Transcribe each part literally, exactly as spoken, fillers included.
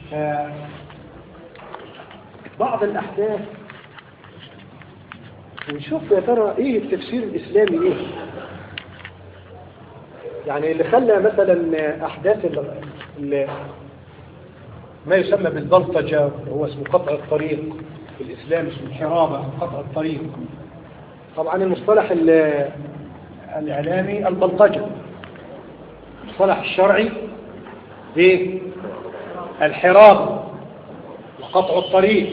آه بعض الأحداث ونشوف يا ترى إيه التفسير الإسلامي إيه. يعني اللي خلى مثلا أحداث اللي ما يسمى بالبلطجة هو اسمه قطع الطريق في الإسلام، اسمه الحرابة أو قطع الطريق. طبعا المصطلح الإعلامي البلطجة، المصطلح الشرعي ايه؟ الحرابة وقطع الطريق.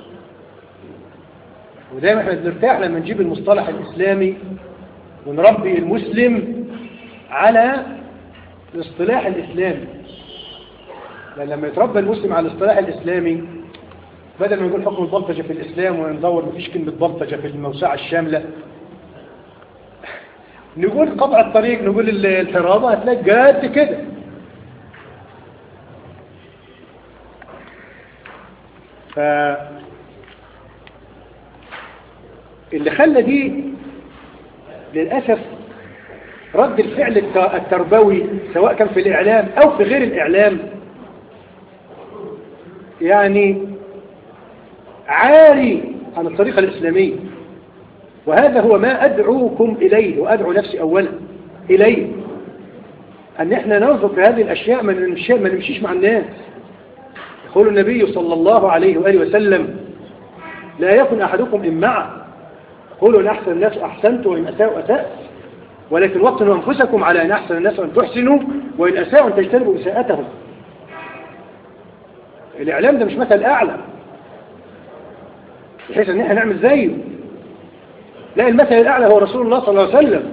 ودايما احنا بنرتاح لما نجيب المصطلح الإسلامي ونربي المسلم على الاصطلاح الإسلامي، لأن لما يتربى المسلم على الاصطلاح الإسلامي بدل ما نقول حكم البلطجة في الإسلام وندور مفيش كلمة بلطجة في الموسعة الشاملة، نقول قطع الطريق، نقول الحرابة، هتلاقي جاد كده. ف اللي خلى دي للأسف رد الفعل التربوي سواء كان في الإعلام أو في غير الإعلام يعني عاري عن الطريقة الإسلامية. وهذا هو ما أدعوكم إليه وأدعو نفسي أولا إليه، أن احنا ننظر في هذه الأشياء، ما نمشيش مع الناس. يقول النبي صلى الله عليه وآله وسلم: لا يكن أحدكم إمعا، قولوا إن أحسن الناس أحسنت وإن أساءوا أسأت، ولكن وقتوا أنفسكم على أن أحسن الناس أن تحسنوا وإن أساءوا أن تجتنبوا إساءتهم. الإعلام ده مش مثل أعلى بحيث أن احنا نعمل زيه، لا، المثل الأعلى هو رسول الله صلى الله عليه وسلم.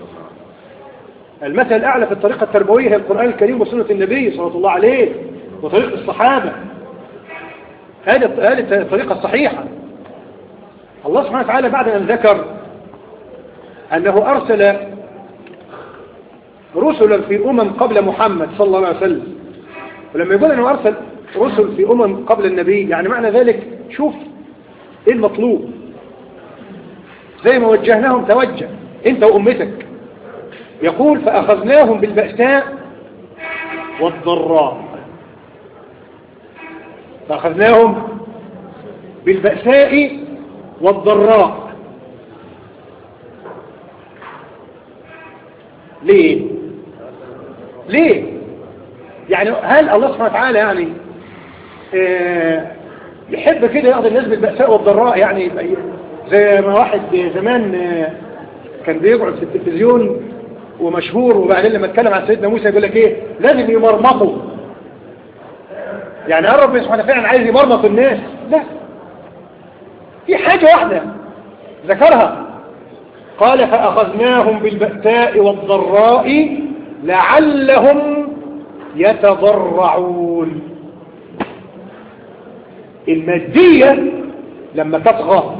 المثل الأعلى في الطريقة التربوية هي القرآن الكريم وسنة النبي صلى الله عليه وطريقة الصحابة. هذه الطريقة الصحيحة. الله سبحانه وتعالى بعد أن ذكر أنه أرسل رسلا في أمم قبل محمد صلى الله عليه وسلم، ولما يقول أنه أرسل رسل في أمم قبل النبي يعني معنى ذلك شوف إيه المطلوب. زي ما وجهناهم توجه أنت وأمتك. يقول: فأخذناهم بالبأساء والضراء. فأخذناهم بالبأساء والضراء. ليه؟ ليه؟ يعني هل الله سبحانه وتعالى يعني آه يحب كده يأخذ الناس بالبأساء والضراء؟ يعني زي ما واحد زمان آه كان بيقعد في التلفزيون ومشهور، وبعدين لما اتكلم عن سيدنا موسى يقول لك ايه؟ لازم يمرمطوا. يعني هل ربنا سبحانه فعلا عايز يمرمط الناس؟ لا، في حاجة واحدة ذكرها، قال: فأخذناهم بالبأساء والضراء لعلهم يتضرعون. المادية لما تطغى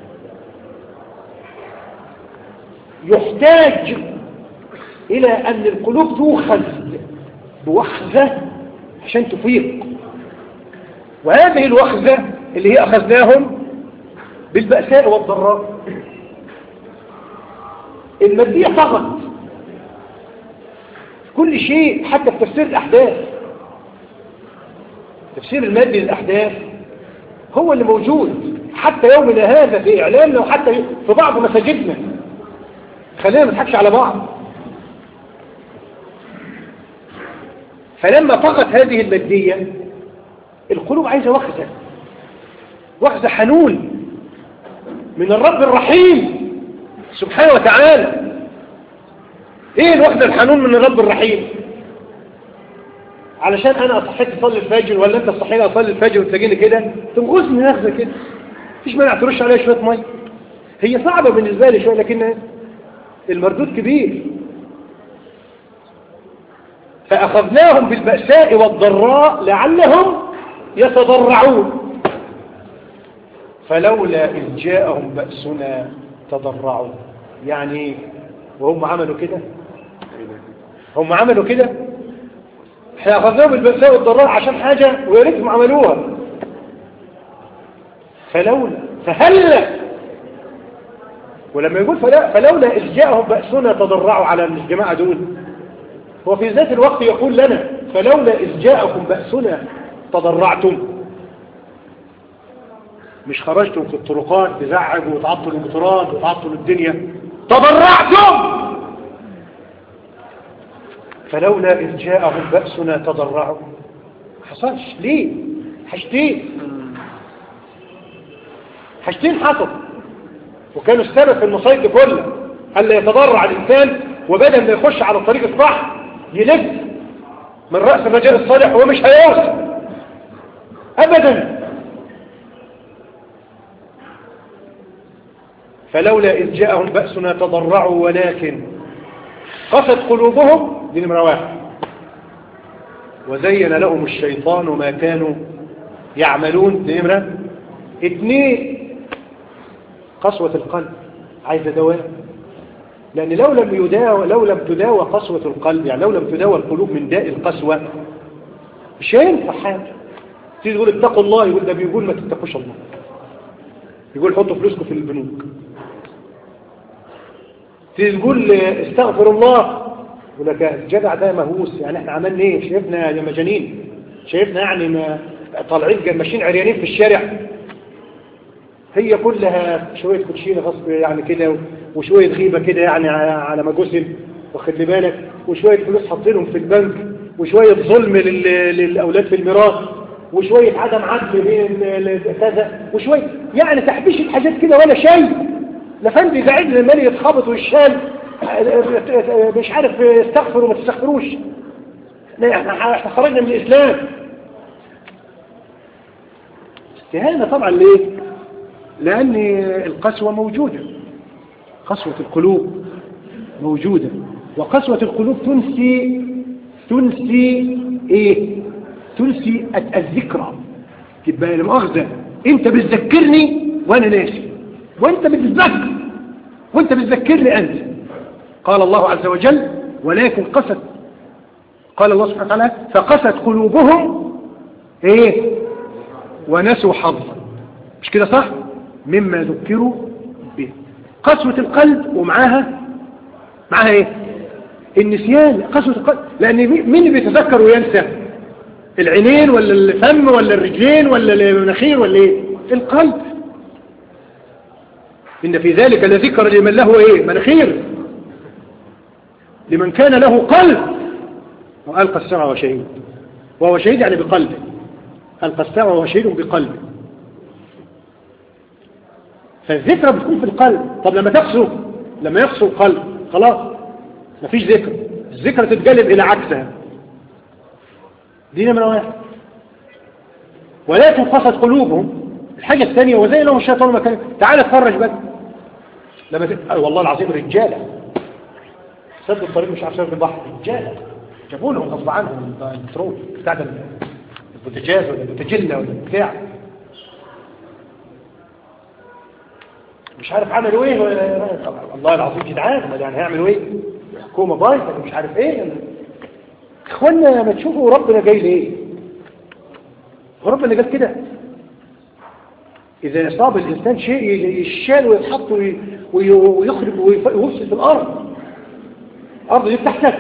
يحتاج إلى أن القلوب تؤخذ بوخزة عشان تفيق، وهذه الوخزة اللي هي أخذناهم بالبأساء والضراء. المادية طغت كل شيء، حتى في تفسير الأحداث. تفسير المادي للأحداث هو اللي موجود حتى يومنا هذا في إعلامنا وحتى في بعض مساجدنا. خلينا ما نضحكش على بعض. فلما طغت هذه المادية القلوب عايزة وخزة، وخزة حنون من الرب الرحيم سبحانه وتعالى. ايه الوخزة الحنون من الرب الرحيم؟ علشان انا اصحيت اصلي الفجر ولا انت صحيت اصلي الفجر وتلاقيني كده تنقصني نغزة كده، مفيش مانع ترش عليها شوية مية. هي صعبة بالنسبة لي شوية لكن المردود كبير. فأخذناهم بالبأساء والضراء لعلهم يتضرعون فلولا إذ جاءهم بأسنا تضرعوا. يعني وهم عملوا كده، هم عملوا كده. احنا أخذناهم بالبأساء والضراء عشان حاجة وياريتهم عملوها. فلولا فهلا، ولما يقول فلولا إذ جاءهم بأسنا تضرعوا على الجماعة دول، هو في ذات الوقت يقول لنا فلولا إذ جاءكم بأسنا تضرعتم، مش خرجتم في الطرقات تزعجوا وتعطلوا المطرات وتعطلوا الدنيا، تضرعتم. فلولا إذ جاءهم بأسنا تضرعوا، حصلش ليه؟ حاجتين حاجتين حصل وكانوا السبب في المصايب دي كلها، ألا يتضرع الإنسان وبدل ما يخش على الطريق الصح يلف من رأس الرجال الصالح وهو مش هيوصل أبدا. فلولا إذ جاءهم بأسنا تضرعوا ولكن قست قلوبهم، دي نمرة واحد، وزين لهم الشيطان ما كانوا يعملون، دي نمرة اثنين، قسوة القلب عايزة دواء، لأن لو لم يداوى لو لم تداوى قسوة القلب، يعني لو لم تداوى القلوب من داء القسوة مش هينفع حاجة. تيجي تقول اتقوا الله، يقول ده بيقول ما تتقوش الله، يقول حطوا فلوسكم في البنوك. تيجي تقول استغفر الله، يقول لك الجدع ده مهووس، يعني احنا عملنا ايه؟ شايفنا يا مجانين، شايفنا يعني ما طالعين ماشيين عريانين في الشارع. هي كلها شوية كوتشينة غصب يعني كده، وشوية غيبة كده يعني على ما جسم، واخد لي بالك، وشوية فلوس حاطينهم في البنك، وشوية ظلم للأولاد في الميراث، وشوية عدم عدل بين كذا، وشوية يعني تحبيشة حاجات كده ولا شيء. لا فندي ده عدل المالي يتخبط ويشال مش عارف استغفروا وما تستغفروش. احنا خرجنا من الإسلام. استهانة طبعا ليه؟ لأن القسوة موجودة، قسوة القلوب موجودة، وقسوة القلوب تنسي تنسي ايه؟ تنسي الذكرى. تبقى المؤاخذة انت بتذكرني وانا ناسي، وانت بتذكر وانت بتذكرني انت. قال الله عز وجل ولكن قست، قال الله سبحانه وتعالى فقست قلوبهم ايه؟ ونسوا حظا، مش كده صح؟ مما ذكروا به. قسوة القلب ومعاها معاها ايه؟ النسيان. قسوة القلب، لان مين اللي بيتذكر وينسى؟ العينين ولا الفم ولا الرجلين ولا المناخير ولا ايه؟ القلب. ان في ذلك لذكر لمن له ايه؟ مناخير، لمن كان له قلب. وألقى السمع وشهيد، وهو شهيد يعني بقلبه، ألقى السمع وهو شهيد بقلبه. فالذكرى بتكون في القلب. طب لما تقسو، لما يقسو القلب خلاص مفيش ذكر، الذكرى تتقلب إلى عكسها. دي نمرة واحد. ولكن قست قلوبهم. الحاجة الثانية وزي لهم الشيطان مكان. تعال اتفرج بقى لما ت... والله العظيم رجالة سدوا الطريق مش عارف سد البحر، رجالة جابوا لهم غصب عنهم البترول بتاع البوتاجاز ولا البوتاجيلا ولا بتاع، مش عارف عملوا ايه. والله العظيم جدعان، يعني هيعملوا ايه؟ حكومة بايظة مش عارف ايه. اخوانا ما تشوفوا ربنا جاي ليه؟ وربنا قال كده إذا أصاب الإنسان شيء يشال ويتحط ويخرب ويفسد في الأرض. الأرض دي بتاعتك،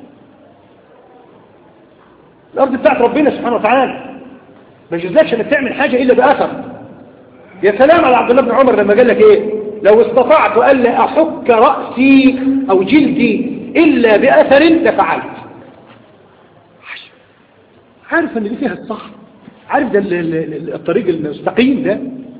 الأرض بتاعت ربنا سبحانه وتعالى، ما يجوزلكش انك تعمل حاجة إلا بأثر. يا سلام على عبد الله بن عمر لما قال لك إيه؟ لو استطعت ألا أحك رأسي أو جلدي إلا بأثر لفعلت. عارف أن دي فيها الصح، عارف ده الطريق المستقيم ده.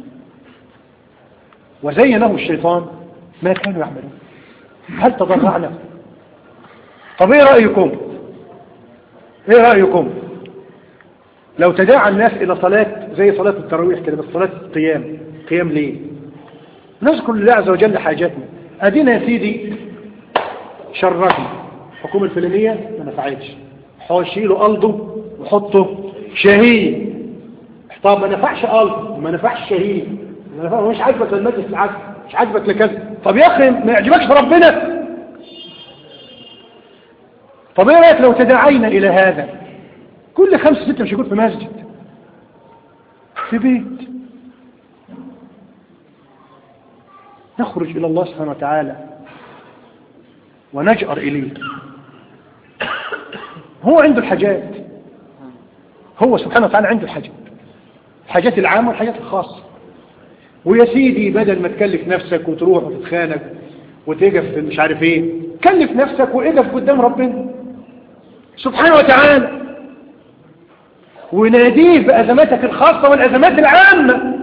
وزينه الشيطان ما كانوا يعملون. هل تضرعنا؟ طب ايه رأيكم ايه رأيكم لو تداعى الناس الى صلاة زي صلاة التراويح كده، بس صلاة القيام. قيام ليه؟ نذكر لله عز وجل حاجاتنا. ادينا يا سيدي شرفنا الحكومة الفلانية ما نفعتش، حوشيله قلبه وحطه شهيد. طب ما نفعش قلبه ما نفعش شهيد، مش عاجبك للمجلس العسكري، مش عاجبك لكذا. طب يا اخي ما يعجبكش في ربنا؟ طب ايه رايك لو تداعينا الى هذا؟ كل خمسة ستة مش يكون في مسجد، في بيت، نخرج الى الله سبحانه وتعالى ونجأر اليه. هو عنده الحاجات، هو سبحانه وتعالى عنده الحاجات الحاجات العامة والحاجات الخاصة. ويا سيدي بدل ما تكلف نفسك وتروح وتتخانق وتقف مش عارف ايه، كلف نفسك وقف قدام ربنا سبحانه وتعالى وناديه بأزماتك الخاصة والأزمات العامة.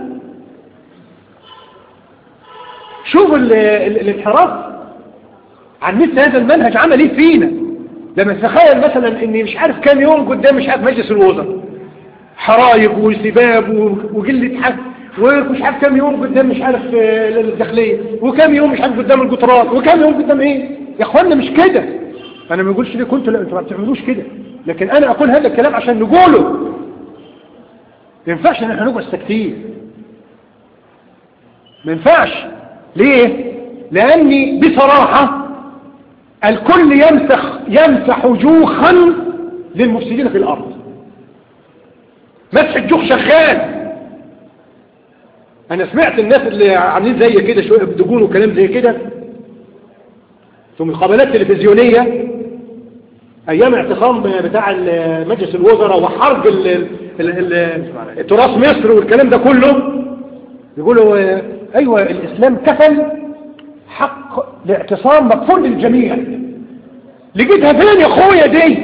شوفوا الانحراف عن مثل هذا المنهج عمل ايه فينا. لما تتخيل مثلا اني مش عارف كام يوم قدام مش عارف مجلس الوزراء حرايق وسباب وقلة حق، ومش عارف كام يوم قدام مش عارف الداخلية، وكام يوم مش عارف قدام القطارات، وكام يوم قدام ايه. يا اخوانا مش كده. انا ما بقولش ليه كنتوا لا انتوا ما بتعملوش كده، لكن انا اقول هذا الكلام عشان نقوله. ما ينفعش ان احنا نقعد ساكتين، ما ينفعش. ليه؟ لاني بصراحة الكل يمسح يمسح جوخا للمفسدين في الارض. مسح الجوخ شغال. انا سمعت الناس اللي عاملين زي كده شويه بدجون وكلام زي كده في مقابلات تلفزيونيه ايام اعتصام بتاع مجلس الوزراء وحرب تراث مصر والكلام ده كله، يقولوا ايوه الاسلام كفل حق الاعتصام مكفول للجميع. لقيتها فين يا اخويا دي؟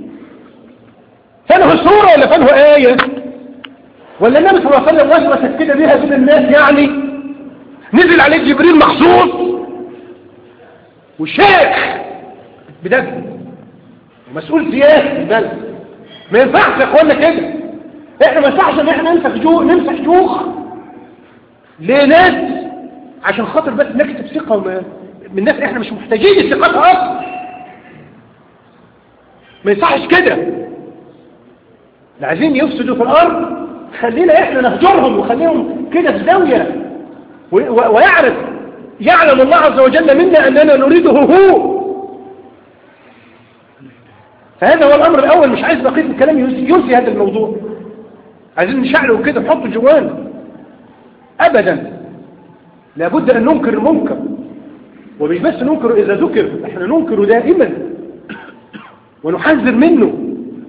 فينه الصوره ولا فينه ايه؟ ولا النبي صلى الله عليه وسلم وسوس كده بيها بين الناس؟ يعني نزل عليه جبريل مخصوص وشيخ بدك ومسؤول سياسي البلد. ما ينفعش يا اخوانا كده. احنا ما ينفعش ان احنا نمسح جوخ نمسح جوخ لناس عشان خاطر بس نكتب ثقه من الناس احنا مش محتاجين الثقه اصلا. ما ينفعش كده. اللي عايزين يفسدوا في الارض خلينا احنا نهجرهم وخليهم كده في زاويه، ويعرف يعلم الله عز وجل منا اننا نريده هو. فهذا هو الامر الاول. مش عايز بقيه الكلام ينسي هذا الموضوع. عايزين نشعله كده نحطه جوانا. ابدا لابد ان ننكر المنكر، ومش بس ننكر اذا ذكر، احنا ننكر دائما ونحذر منه،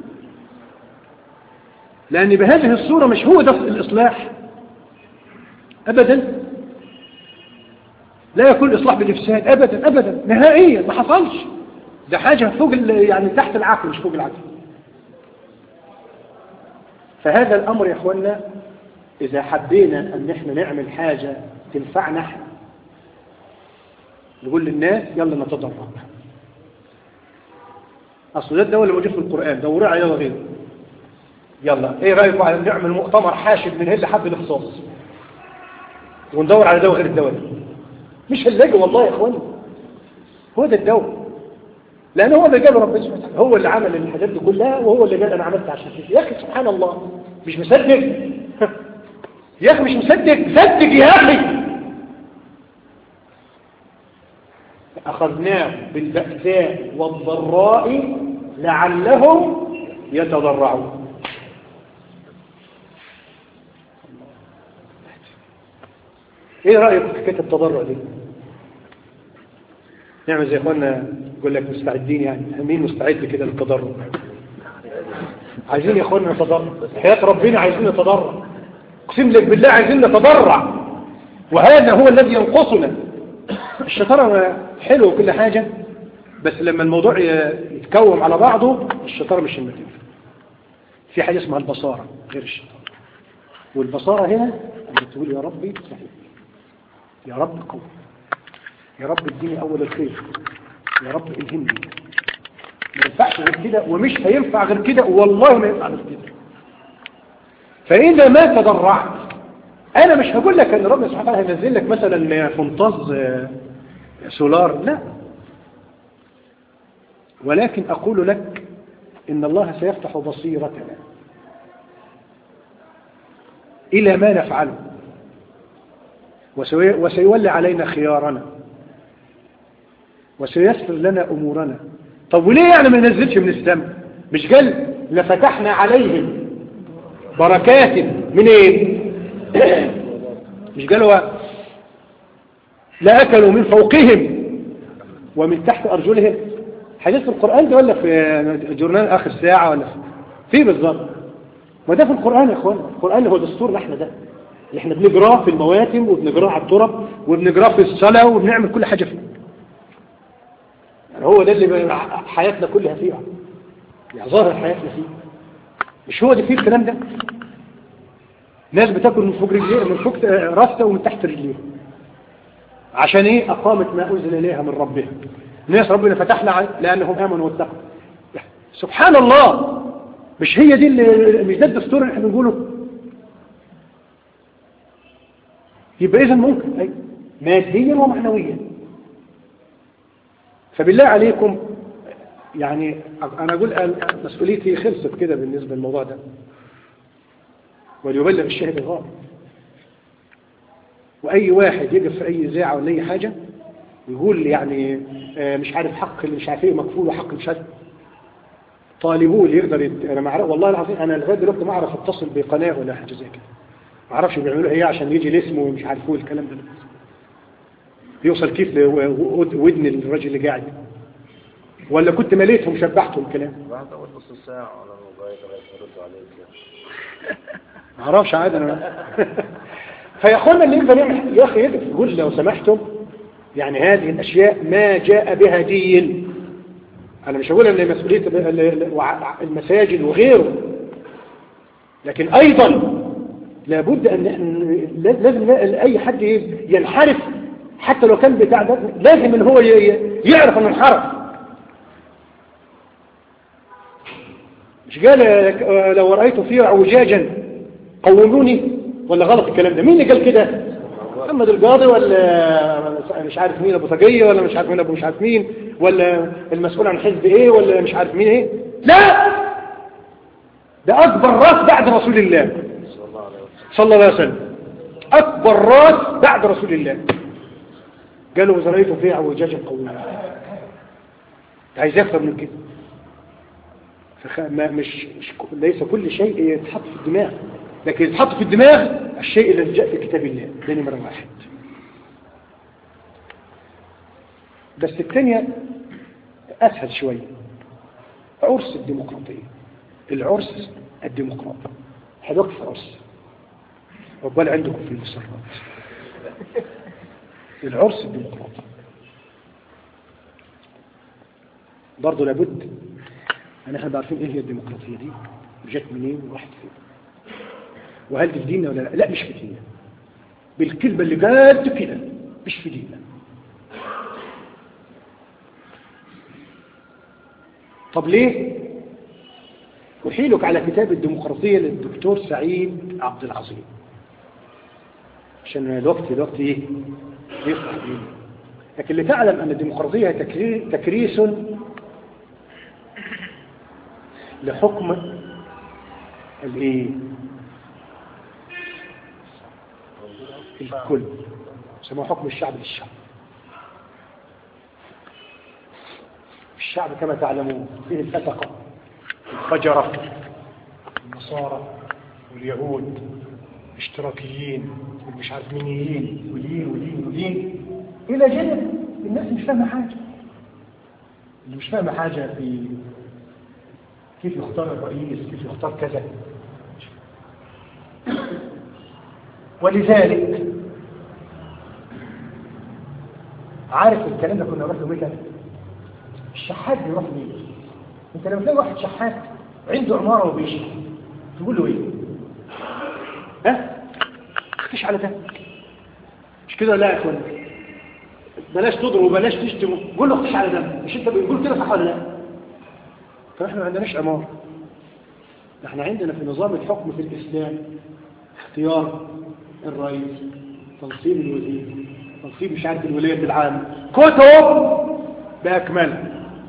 لأن بهذه الصورة مش هو ده الإصلاح أبدا. لا يكون إصلاح بالإفساد أبدا أبدا نهائيا. ما حصلش. ده حاجة فوق يعني تحت العقل مش فوق العقل. فهذا الأمر يا أخوانا إذا حبينا أن احنا نعمل حاجة تنفعنا احنا نقول للناس يلا نتضرع. أصل ده الدولة موجود في القرآن دوروا عليه وغيره. يلا ايه رايكم على نعمل مؤتمر حاشد من هل لحد الاختصاص وندور على دواء غير الدواء؟ مش هنلاقي والله يا اخواني. هو ده الدواء، لان هو اللي جاب ربنا سبحانه وتعالى، هو اللي عمل الحاجات دي كلها، وهو اللي قال انا عملت عشان كده. يا اخي سبحان الله مش مصدق يا اخي مش مصدق. صدق يا اخي. اخذناه بالبأساء والضراء لعلهم يتضرعون. ايه رأيك في حكاية التضرع دي؟ نعمل زي اخوانا يقول لك مستعدين، يعني مين مستعد كده للتضرع؟ عايزين يا اخوانا نتضرع. حياة ربنا عايزين نتضرع. اقسم لك بالله عايزين نتضرع. وهذا هو الذي ينقصنا. الشطارة حلو وكل حاجة، بس لما الموضوع يتكوم على بعضه الشطارة مش النتيجة. في حاجة اسمها البصارة غير الشطارة. والبصارة هنا بتقول يا ربي صحيح، يا رب قوي، يا رب اديني اول الخير، يا رب الهمني. ما ينفعش غير كده، ومش هينفع غير كده، والله ما ينفع غير كده. فإذا ما تضرعت، انا مش هقول لك ان ربنا سبحانه وتعالى هينزل لك مثلا فنطاز سولار، لا، ولكن اقول لك ان الله سيفتح بصيرتنا الى ما نفعله، وسيولي علينا خيارنا، وسيسر لنا أمورنا. طب وليه يعني ما ننزلش من السماء؟ مش قال لفتحنا عليهم بركات من ايه؟ مش قالوا لا أكلوا من فوقهم ومن تحت أرجلهم؟ حديث في القرآن ده ولا في جورنال آخر ساعة ولا في بالظبط؟ وده في القرآن يا اخوان. القرآن هو دستورنا احنا، ده اللي احنا بنجراه في المواتم وبنجراه على الترب وبنجراه في الصلاة وبنعمل كل حاجة فيه. يعني هو ده اللي حياتنا كلها فيه، يعني ظاهر حياتنا فيه. مش هو ده فيه الكلام ده؟ ناس بتاكل من فوق رجليه، من فوق راسها ومن تحت رجليه. عشان ايه؟ اقامت ما انزل اليها من ربها. ناس ربنا فتحنا لانهم امنوا واتقوا. سبحان الله، مش هي دي اللي مش ده الدستور اللي احنا بنقوله؟ يبقى اذا ممكن اي ماديا ومعنويا. فبالله عليكم يعني انا اقول مسؤوليتي خلصت كده بالنسبه للموضوع ده، وليبلغ الشاهد الغائب. واي واحد يقف في اي اذاعه ولا اي حاجه ويقول يعني مش عارف حق اللي مش عارف ايه مكفول وحق مش عارف، طالبوه اللي يقدر يت... انا ما اعرف والله العظيم، انا لغايه دلوقتي ما اعرف اتصل بقناه ولا حاجه زي كده، ما اعرفش بيعملوا ايه عشان يجي الاسم ومش عارف ايه الكلام ده بيوصل كيف لودن الراجل اللي قاعد، ولا كنت مليتهم شبحتهم الكلام. واحد اول نص ساعه على الموبايل لغايه ما يردوا عليك. ما اعرفش عادي انا. فيا اخوانا اللي يقدر يعمل يا اخي يقف يقول لو سمحتم يعني هذه الاشياء ما جاء بها دين. انا مش هقول ان مسؤوليه المساجد وغيره، لكن ايضا لابد ان لازم اي حد ينحرف حتى لو كان بتاع ده، لازم ان هو يعرف انه انحرف. مش قال لو رايت فيه اعوجاجا قوموني؟ ولا غلط الكلام ده؟ مين اللي قال كده؟ محمد القاضي ولا مش عارف مين ابو طاقيه ولا مش عارف مين ابو مش عارف مين ولا المسؤول عن حزب ايه ولا مش عارف مين ايه؟ لا، ده اكبر راس بعد رسول الله صلى الله عليه وسلم، اكبر راس بعد رسول الله. قالوا وزريته فيه اعوجاجا قوموني. عايز اكثر من كده. فخ... ما مش... مش ليس كل شيء يتحط في الدماغ، لكن يتحط في الدماغ الشيء الذي جاء في كتاب الله. ده نمرة واحد. بس الثانية أسهل شوية، عرس الديمقراطية. العرس الديمقراطي حدوك في عرس ربال عندكم في المسرات. العرس الديمقراطي برضو لابد أن احنا عارفين ايه هي الديمقراطية دي، جت منين وراحت فين، وهل في ديننا ولا لا؟ لا مش في ديننا، بالكلمة اللي قالت كده مش في ديننا. طب ليه؟ أحيلك على كتاب الديمقراطية للدكتور سعيد عبد العظيم عشان الوقت الوقت ايه يفتح دينه. لكن لتعلم أن الديمقراطية تكريس لحكم الايه الكل، يسموه حكم الشعب للشعب. الشعب كما تعلمون فيه الفتقة الفجرة النصارى واليهود اشتراكيين والمش عارف مينيين ودين ودين ودين الى جانب الناس مش فاهمه حاجه، اللي مش فاهمه حاجه في كيف يختار الرئيس، كيف يختار كذا. ولذلك عارف الكلام ده كنا نروح له متى؟ الشحات بيروح ليه؟ انت لما تلاقي واحد شحات عنده عماره وبيشحت تقول له ايه؟ ها؟ اختش على ده مش كده؟ لا يا اخوان بلاش تضرب وبلاش تشتم، قول له اختش على ده. مش انت بنقول كده صح ولا لا؟ فاحنا ما عندناش عماره، احنا عندنا في نظام الحكم في الاسلام اختيار الرئيس، تنصيب الوزير، تنصيب مش عارف الولاية العامة، كتب بأكملها.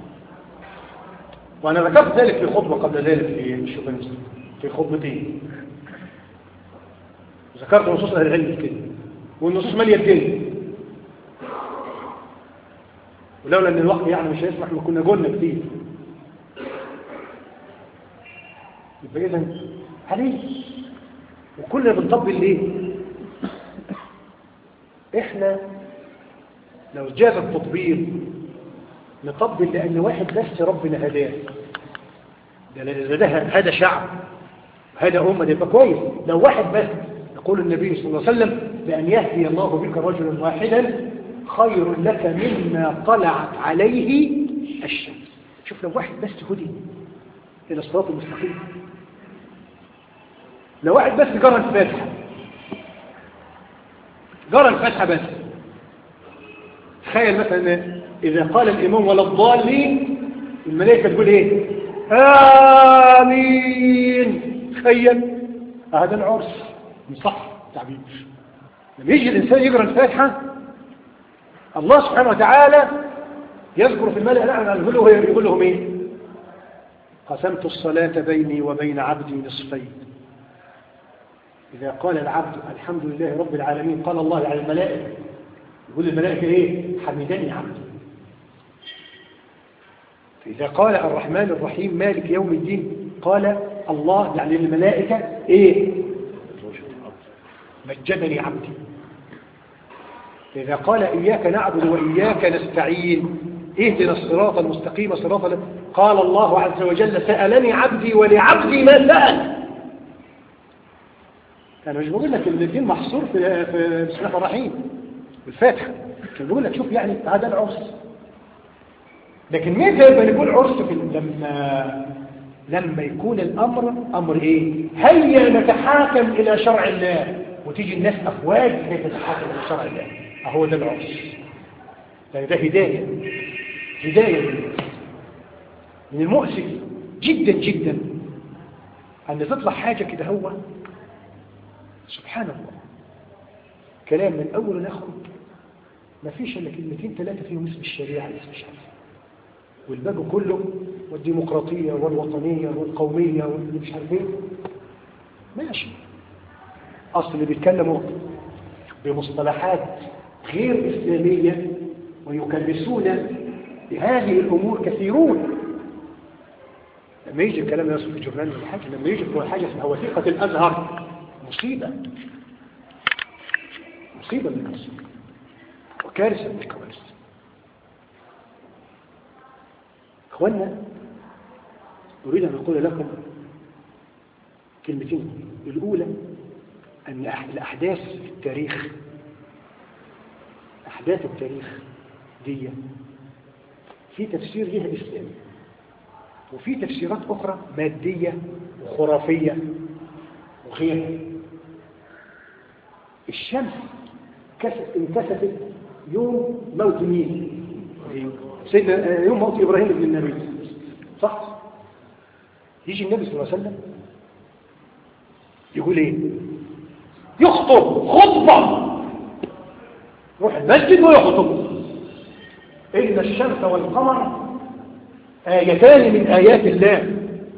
وأنا ذكرت ذلك في خطبة قبل ذلك في الشوفنست في خطبتين، ذكرت نصوص أهل العلم كده، والنصوص مالية الدنيا، ولولا أن الوقت يعني مش هيسمح ما كنا قلنا كتير. يبقى إذن عليه وكلنا بنطبق ليه؟ احنا لو جاز التطبيق نطبق لأن واحد بس ربنا هداه، ده ده هذا شعب هذا أمة يبقى كويس. لو واحد بس، يقول النبي صلى الله عليه وسلم بأن يهدي الله بك رجلا واحدا خير لك مما طلعت عليه الشمس. شوف لو واحد بس هدي إلى الصراط المستقيم، لو واحد بس جرى الفاتحة، جرى الفاتحة بس، تخيل مثلا إذا قال الإمام ولا الضالين الملائكة تقول إيه؟ آمين. تخيل هذا العرس صح تعبير. لما يجي الإنسان يقرأ الفاتحة الله سبحانه وتعالى يذكر في الملأ الأعلى يقول له يقول لهم إيه؟ قسمت الصلاة بيني وبين عبدي نصفين. إذا قال العبد الحمد لله رب العالمين قال الله على الملائكة، يقول الملائكة إيه؟ حمدني عبدي. فإذا قال الرحمن الرحيم مالك يوم الدين قال الله يعني الملائكة إيه؟ مجدني عبدي. إذا قال إياك نعبد وإياك نستعين اهدنا الصراط المستقيم صراط الذين قال الله عز وجل سألني عبدي ولعبدي ما سأل. أنا مش بقول لك إن الدين محصور في في بسم الله الرحيم والفاتحة، مش بقول لك شوف يعني هذا العرس. لكن متى يبقى نقول عرس في لما لما يكون الأمر أمر إيه؟ هيا نتحاكم إلى شرع الله، وتيجي الناس أفواج كيف تتحاكم إلى شرع الله. أهو ده العرس. ده, ده هداية هداية من المؤسف جدا جدا أن تطلع حاجة كده هو سبحان الله كلام من أول لآخر ما فيش إلا كلمتين ثلاثة فيهم اسم الشريعة اسم الشريعة، والباقي كله والديمقراطية والوطنية والقومية واللي مش عارف ايه ماشي. أصل اللي بيتكلموا بمصطلحات غير إسلامية ويكلسون بهذه الأمور كثيرون. لما يجي الكلام ده في الجرنان ولا حاجة، لما يجي في حاجة اسمها وثيقة الأزهر مصيبة مصيبة من المصيبة وكارثة من الكوارث. أخوانا أريد أن أقول لكم كلمتين. الأولى أن الأحداث في التاريخ أحداث التاريخ دي في تفسير لها إسلامي وفي تفسيرات أخرى مادية وخرافية وغيرها. الشمس انكسفت يوم موت مين؟ سيدنا يوم موت إبراهيم بن النبي صح؟ يجي النبي صلى الله عليه وسلم يقول ايه؟ يخطب خطبة، يروح المسجد ويخطب إن الشمس والقمر آيتان من آيات الله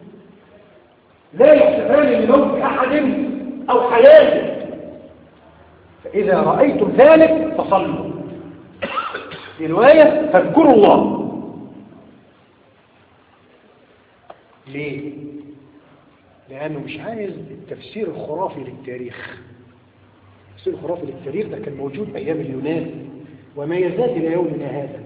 لا يحسبان لموت أحد أو حياته، فإذا رأيتم ذلك فصلوا. في رواية فاذكروا الله. ليه؟ لأنه مش عايز التفسير الخرافي للتاريخ. التفسير الخرافي للتاريخ ده كان موجود أيام اليونان وما يزال إلى يومنا هذا،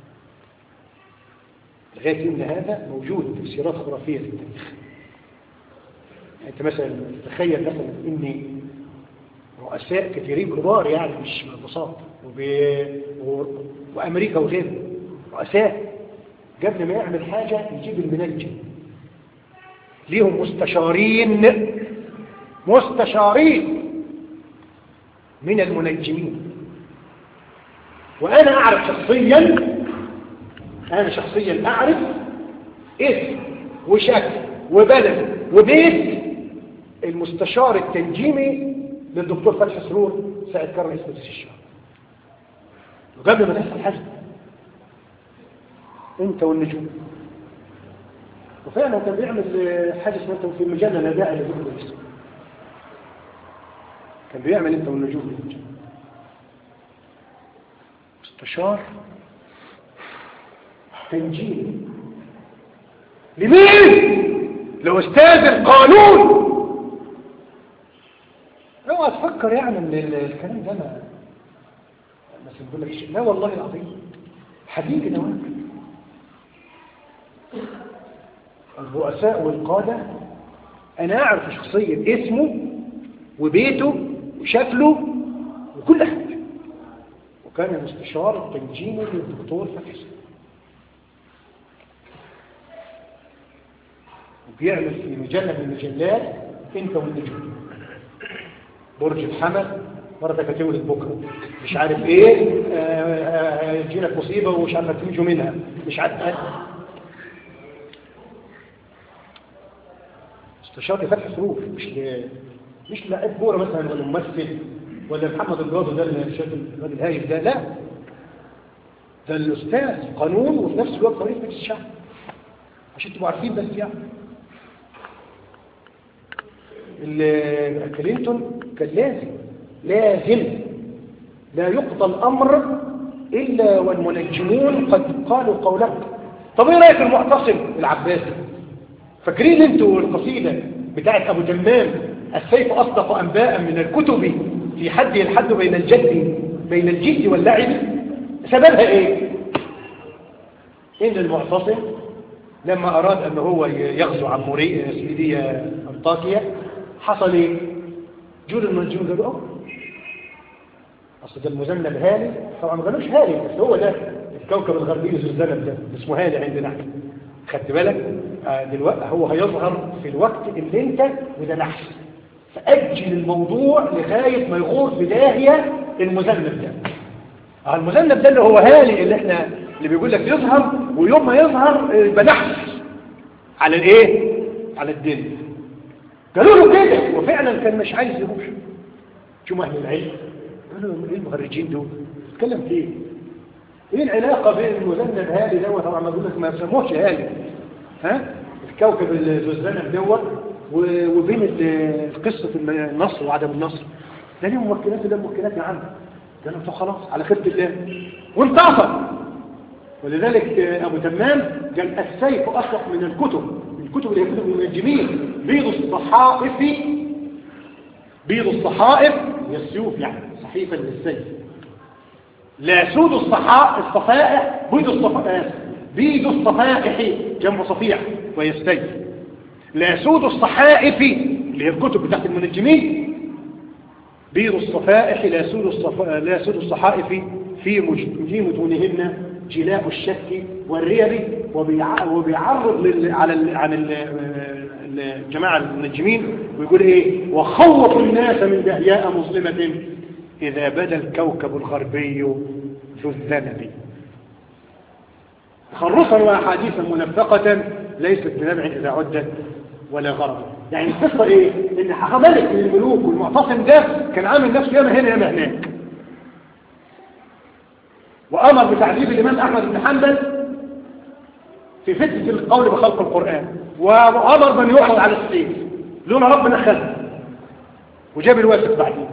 لغاية يومنا هذا موجود تفسيرات خرافية للتاريخ. يعني أنت مثلا تخيل مثلا إن رؤساء كثيرين كبار يعني مش ببساطة وب... و... وأمريكا وغيرها رؤساء قبل ما يعمل حاجة يجيب المنجم ليهم مستشارين مستشارين من المنجمين. وأنا أعرف شخصيا أنا شخصيا أعرف اسم وشكل وبلد وبيت المستشار التنجيمي للدكتور فتحي سرور ساعة كرم اسمه الشهر وقبل ما تحصل حاجة انت والنجوم. وفعلا كان بيعمل حاجة اسمها في المجلة نداء لذكر الاسم، كان بيعمل انت والنجوم للمجلة. مستشار تنجيم لمين؟ لأستاذ القانون. لو أتفكر يعني من الكلام ده ما مثلا بقول لك شيء، لا والله العظيم حبيبي نواك الرؤساء والقادة أنا أعرف شخصيا اسمه وبيته وشكله وكل حاجة، وكان مستشار التنجيمي للدكتور فتحي، وبيعمل في مجلة من المجلات انت والنجوم، برج الحمل مرتك هتولد بكره، مش عارف ايه، هيجيلك مصيبه ومش عارف تنجو منها، مش عارف. استشار لفتح ظروف، مش ل... مش لاعب كوره مثلا ولا ممثل ولا محمد الجاضي ده اللي شاف الواد الهايف ده، لا، ده الاستاذ قانون وفي نفس الوقت رئيس مجلس الشعب، عشان تبقوا عارفين بس. يعني كلينتون كان لازم لازم لا يقضى الامر الا والمنجمون قد قالوا قولهم. طب ايه رايك المعتصم العباسي؟ فاكرين انتوا القصيده بتاعت ابو تمام السيف اصدق انباء من الكتب في حد الحد بين الجد بين الجد واللعب؟ سببها ايه؟ ان المعتصم لما اراد ان هو يغزو عمورية سيدية انطاكيا حصل ايه؟ جول المنجمون قالوا اه اصل ده المذنب هالي، طبعا ما قالوش هالي بس هو ده الكوكب الغربي الزلزال ده اسمه هالي عندنا. خدت بالك؟ آه دلوقتي هو هيظهر في الوقت اللي انت وده نحس، فاجل الموضوع لغايه ما يغور بداهيه المذنب ده. آه المذنب ده اللي هو هالي اللي احنا اللي بيقول لك يظهر، ويوم ما يظهر يبقى نحس على الايه؟ على الدين. قالوا له كده، وفعلا كان مش عايز يروح. شو اهل العلم قالوا ايه المخرجين دول بتتكلم في ايه؟ ايه العلاقه بين المذنب هالي دوت؟ طبعا ما اقول لك ما يسموهش هالي، ها الكوكب الزلزال دوت، وبين قصه النصر وعدم النصر ده ليه موكلات وده موكلات يا عم، ده انتوا خلاص على خيرة الله وانتصر. ولذلك ابو تمام قال السيف اصدق من الكتب، الكتب اللي هي كتب المنجمين، بيض الصحائف بيض الصحائف هي السيوف يعني صحيفه للسيف، لا سود الصحائف الصفائح بيض الصفائح بيض الصفائح جنب صفيح وهي السيف، لا سود الصحائف اللي هي الكتب بتاعت المنجمين، بيض الصفائح لا سود الصف... لا سود الصحائف في في متونهن جلاء الشك والريب، وبيع... وبيعرض لل... على ال... عن ال... الجماعه المنجمين ويقول ايه؟ وخوف الناس من دهياء مظلمه اذا بدا الكوكب الغربي ذو الذنب، خرصا واحاديثا منفقه ليست بنبع اذا عدت ولا غرض. يعني القصه ايه؟ ان ملك من الملوك والمعتصم ده كان عامل نفسه ياما هنا ياما هناك، وامر بتعذيب الامام احمد بن حنبل في فتنه القول بخلق القران، وامر من يعرض على السيف لولا ربنا خذ وجاب الواسط بعدين.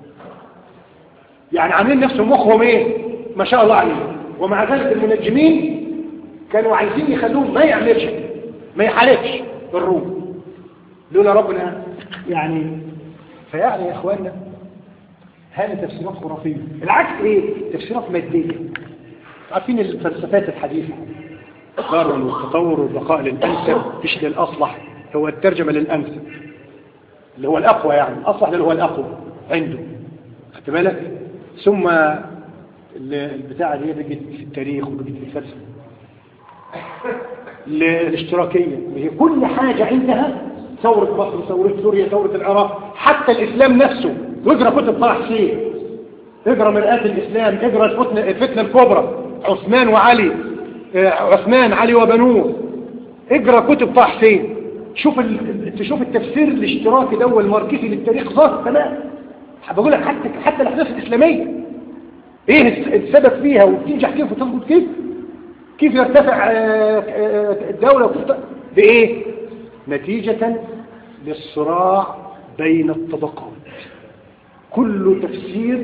يعني عاملين نفسهم مخهم ايه ما شاء الله عليه، ومع ذلك المنجمين كانوا عايزين يخلوه ما يعملش ما يحاربش الروم لولا ربنا. يعني فيعني يا اخواننا هذه تفسيرات خرافيه، العكس ايه؟ تفسيرات ماديه. عارفين الفلسفات الحديثه دارون والتطور والبقاء للانسب مش للاصلح، هو الترجمه للانسب اللي هو الاقوى، يعني الاصلح اللي هو الاقوى عنده. خدت بالك؟ ثم البتاعه دي بقت في التاريخ وبقت في الفلسفه الاشتراكيه اللي هي كل حاجه عندها، ثورة مصر، ثورة سوريا، ثورة العراق، حتى الإسلام نفسه. واقرأ كتب طه حسين، اقرأ مرآة الإسلام، اقرأ الفتنة, الفتنة الكبرى، عثمان وعلي، عثمان علي وبنوه، اقرأ كتب طه حسين، شوف ال... تشوف التفسير الاشتراكي ده والماركسي للتاريخ ظاهر تمام. بقول لك حتى حتى الأحداث الإسلامية ايه السبب فيها وبتنجح كيف وتظبط كيف، كيف يرتفع الدولة وكيف بايه؟ نتيجة للصراع بين الطبقات. كل تفسير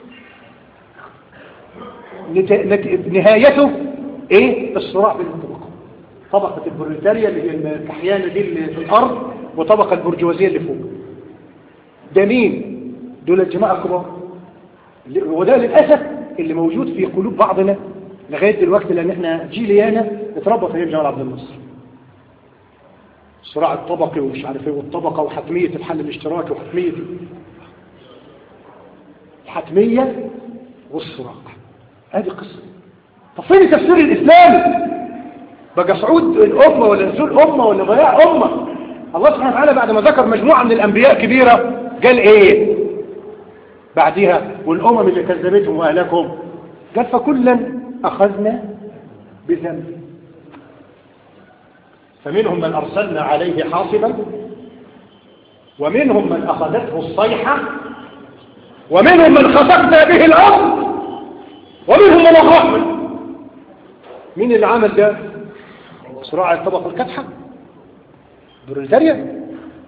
نهايته ايه؟ الصراع بين الطبقات. طبقة البروليتاريا اللي هي الكحيانة دي اللي في الارض، وطبقة البرجوازية اللي فوق. ده مين؟ دول الجماعة الكبار، وده للأسف اللي موجود في قلوب بعضنا لغاية دلوقتي، لأن احنا جيليانا اتربى في أيام جمال عبد الناصر. الصراع الطبقي ومش عارف ايه والطبقة وحتمية الحل الاشتراكي وحتمية الحتمية والصراع. هذه قصة. طب فين التفسير الإسلامي؟ بقى صعود الأمة ولا نزول أمة ولا ضياع أمة؟ الله سبحانه وتعالى بعد ما ذكر مجموعة من الأنبياء كبيرة قال إيه بعدها؟ والأمم اللي كذبتهم وأهلكهم قال فكلا أخذنا بذنب، فمنهم من أرسلنا عليه حاصبا، ومنهم من أخذته الصيحة، ومنهم من خسفنا به الأرض، ومنهم من أغرقنا. مين اللي عمل ده؟ صراع الطبقة الكادحة بروليتاريا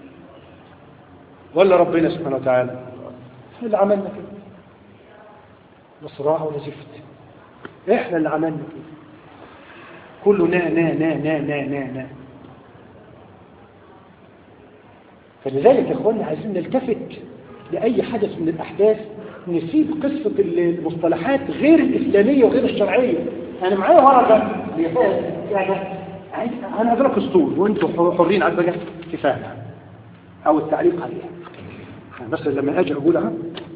ولا ربنا سبحانه وتعالى؟ اللي عملنا كده صراع ولا زفت؟ احنا اللي عملنا كده كله نا نا نا نا نا نا نا. فلذلك يا اخواننا عايزين نلتفت لأي حدث من الأحداث، نسيب قصة المصطلحات غير الإسلامية وغير الشرعية. أنا معايا ورقة يعني أنا أدرك أسطول وأنتم حرين على البقى كفاية أو التعليق عليها. بس لما أجي أقولها: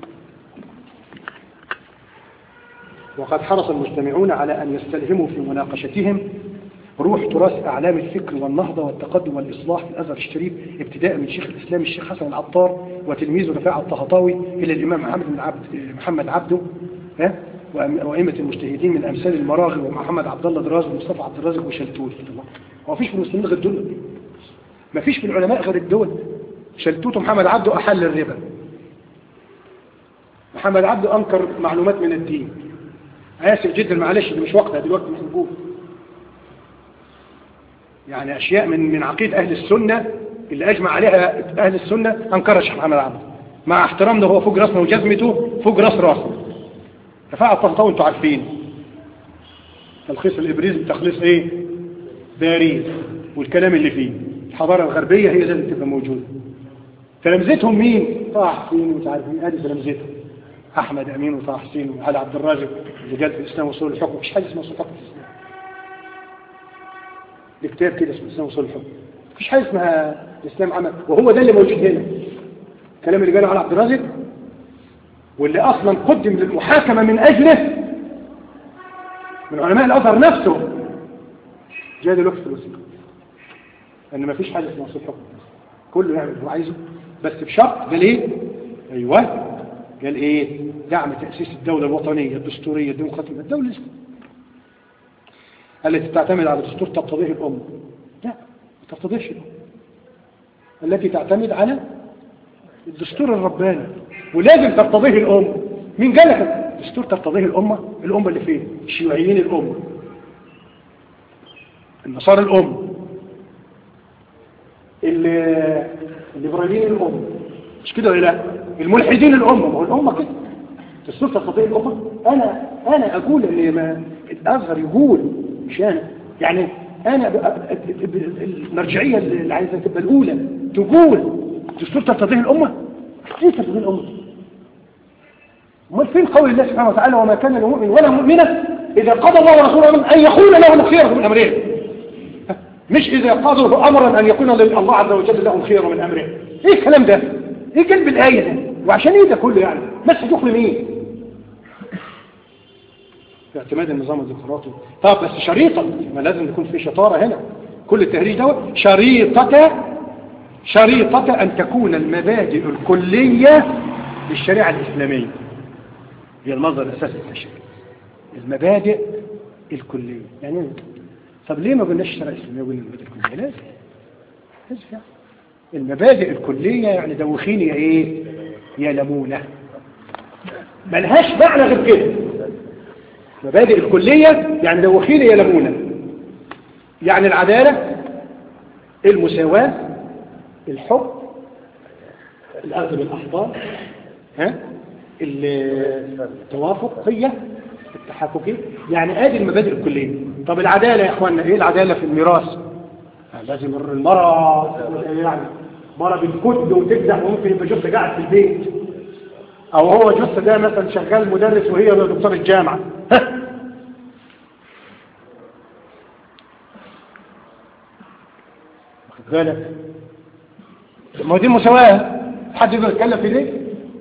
وقد حرص المجتمعون على أن يستلهموا في مناقشتهم روح تراث أعلام الفكر والنهضة والتقدم والإصلاح في الأزهر الشريف، ابتداء من شيخ الإسلام الشيخ حسن العطار وتلميذه رفاعة الطهطاوي إلى الإمام محمد بن عبد محمد عبده وأئمة المجتهدين من أمثال المراغي ومحمد عبد الله دراز ومصطفى عبد الرازق وشلتوت. هو فيش في المسلمين غير دول؟ ما فيش في العلماء غير الدول. شلتوت ومحمد عبده أحل الربا، محمد عبده أنكر معلومات من الدين. آسف جدا معلش، دي مش وقتها دلوقتي، مش موجود. يعني أشياء من من عقيدة أهل السنة اللي أجمع عليها أهل السنة أنكرها الشيخ محمد عبده، مع احترامنا هو فوق راسنا وجزمته فوق راس راسنا. رفاعة الطهطاوي أنتوا عارفين تلخيص الإبريز بتخليص إيه؟ باريس والكلام اللي فيه. الحضارة الغربية هي لازم تبقى موجودة. تلامذتهم مين؟ طه حسين ومش عارف مين، ادي تلامذتهم احمد امين وطه حسين وعلي عبد الرازق اللي قال في الاسلام وصول الحكم. مفيش حاجه اسمها وصول الحكم في الاسلام. الكتاب كده اسمه الاسلام وصول الحكم. مفيش حاجه اسمها الاسلام عمل، وهو ده اللي موجود هنا. الكلام اللي قاله علي عبد الرازق واللي اصلا قدم للمحاكمه من اجله من علماء الازهر نفسه جاء دلوقتي في الوثيقه ان مفيش حاجه اسمها وصول الحكم، كله يعمل اللي هو عايزه بس بشرط. قال ايه؟ ايوه قال ايه؟ دعم تأسيس الدولة الوطنية الدستورية الديمقراطية الدولة التي تعتمد على دستور تقتضيه الأمة. لا، ما تقتضيش الأمة، التي تعتمد على الدستور الرباني ولازم تقتضيه الأمة. مين قال لك الدستور تقتضيه الأمة؟ الأمة اللي فين؟ الشيوعيين الأمة، النصارى الأمة، الليبراليين الأمة، مش كده ولا لا؟ الملحدين الأمة. ما هو الأمة كده الدستور تقتضيه الأمة. أنا أنا أقول إن ما الأزهر يقول، مش أنا يعني أنا المرجعية اللي عايزة تبقى الأولى تقول الدستور تقتضيه الأمة. إيه تقتضيه الأمة؟ امال فين قول الله سبحانه وتعالى: وما كان لمؤمن ولا مؤمنة إذا قضى الله ورسوله أن يكون لهم الخيرة من أمرهم. مش إذا قضوا أمرا أن يكون الله عز وجل لهم خيرة من أمرهم. إيه الكلام ده؟ إيه قلب الآية ده؟ وعشان إيه ده كله يعني؟ بس تدخل مين؟ في اعتماد النظام الديمقراطي. طب بس شريطة، ما لازم يكون في شطارة هنا. كل التهريج ده شريطة شريطة أن تكون المبادئ الكلية للشريعة الإسلامية هي المصدر الأساسي للتشريع. المبادئ الكلية يعني طب ليه ما قلناش الشريعة الإسلامية وقلنا المبادئ الكلية؟ لازم لازم يعني المبادئ الكلية يعني دوخين يا إيه؟ يا لمونة. ملهاش معنى غير كده. مبادئ الكلية يعني دوخين يا لمونة، يعني العدالة، المساواة، الحب، الأخذ بالأحضان، ها؟ التوافقية، التحققية، يعني ادي المبادئ الكلية. طب العدالة يا اخوانا ايه العدالة في الميراث؟ لازم المرأة يعني مرة بالكد وتكدح وممكن يبقى جثة قاعد في البيت، او هو جثة ده مثلا شغال مدرس وهي دكتور الجامعة. بالك ما دي المساواة، حد يقدر يتكلم في دي؟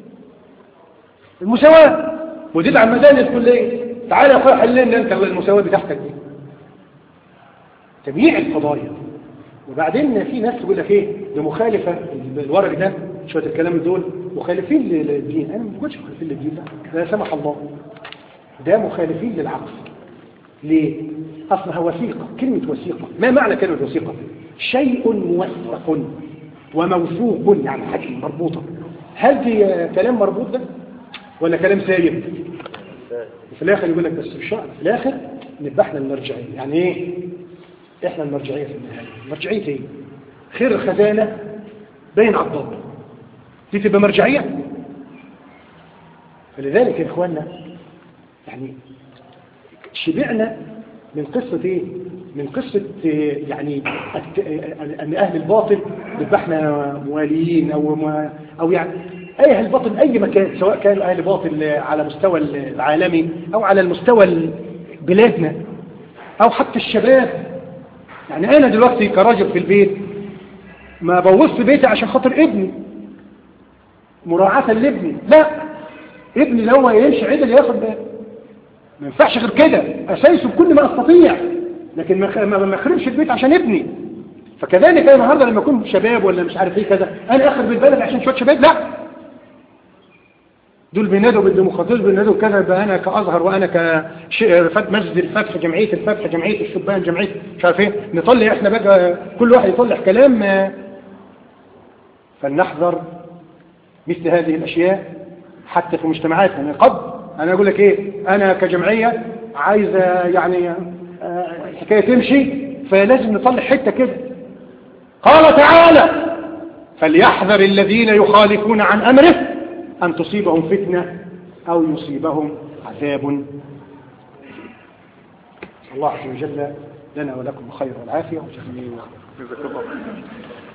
المساواة ودي على المدارس تقول ليه تعالى يا اخويا حل لنا انت المساواة بتاعتك دي، تجميع القضايا. وبعدين في ناس تقول لك ايه ده مخالفة الورق ده شوية الكلام دول مخالفين للدين. انا ما بقولش مخالفين للدين، لا لا سمح الله، ده مخالفين للعقل. ليه؟ اصلها وثيقة. كلمة وثيقة ما معنى كلمة وثيقة؟ شيء موثق وموثوق يعني حاجة مربوطة. هل دي كلام مربوط ده ولا كلام سايب؟ في الاخر يقول لك بس الشعر في الاخر نبقى احنا المرجعية. يعني ايه احنا المرجعية في النهاية؟ مرجعية ايه؟ خير الخزانة بين عضاد دي تبقى مرجعية. فلذلك يا اخواننا يعني شبعنا من قصة ايه؟ من قصة يعني ان اهل الباطل نبقى احنا مواليين او ما او يعني اي اهل الباطل اي مكان، سواء كانوا اهل باطل على مستوى العالمي او على المستوى بلادنا او حتى الشباب. يعني انا دلوقتي كراجل في البيت ما بوظت بيتي عشان خاطر ابني مراعاة لابني، لا، ابني لو يمشي عدل ياخد باله، ما ينفعش غير كده، اسايسه بكل ما استطيع، لكن ما اخربش البيت عشان ابني. فكذلك انا النهارده لما اكون شباب ولا مش عارف ايه كذا انا اخرب البلد عشان شويه شباب، لا، دول بينادوا بالديمقراطيه بينادوا كذا، يبقى انا كازهر وانا كمسجد الفتح جمعيه الفتح جمعيه الشبان جمعيه مش عارف ايه نطلع احنا بقى كل واحد يطلع كلام. فلنحذر مثل هذه الاشياء حتى في مجتمعاتنا. قد انا اقول لك ايه انا كجمعيه عايزه يعني الحكايه تمشي فلازم نطلع حته كده. قال تعالى فليحذر الذين يخالفون عن امره أن تصيبهم فتنة أو يصيبهم عذاب. الله عز وجل لنا ولكم الخير والعافية.